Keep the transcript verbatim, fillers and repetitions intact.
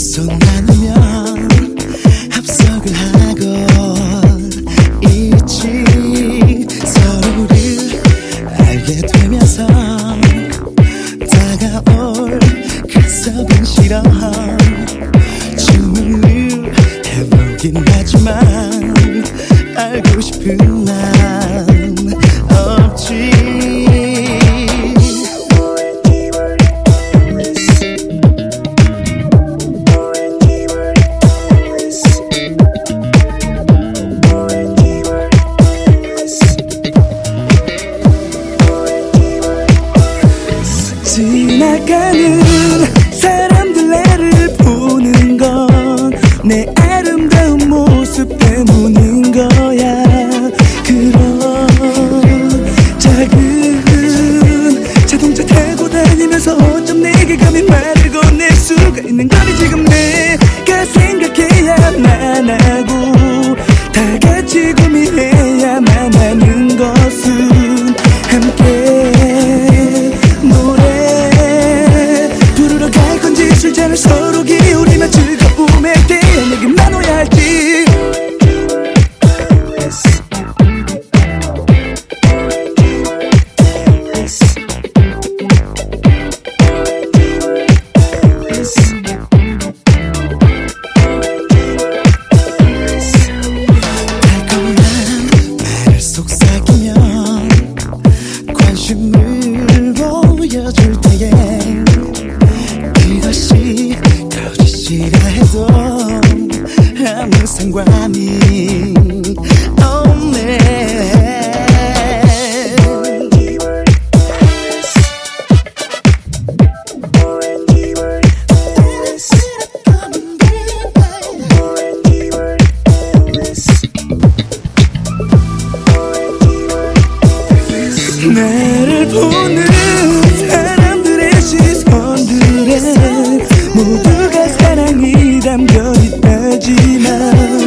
손 나누면 합석을 하고 있지. 서로를 알게 되면서 다가올 그 썩은 싫어 질문을 해보긴 하지만 알고 싶은 난 없지. 지나가는 사람들 나를 보는 건 내 아름다운 모습 때문인 거야. 그런 작은 자동차 타고 다니면서 어쩜 내게 감히 말을 건넬 수가 있는 거니. 지금 내가 생각해야만 하고 다 같이 고민해야만 하는 것은 함께 노래 부르러 갈 건지 술잔을 서로 기울이며 즐거움에 대한 얘기 나눠야 할지. 관심을 보여줄 때에 그것이 거짓이라 해도 아무 상관이 없네. 나를 보는 사람들의 시선들에 모두가 사랑이 담겨 있다지만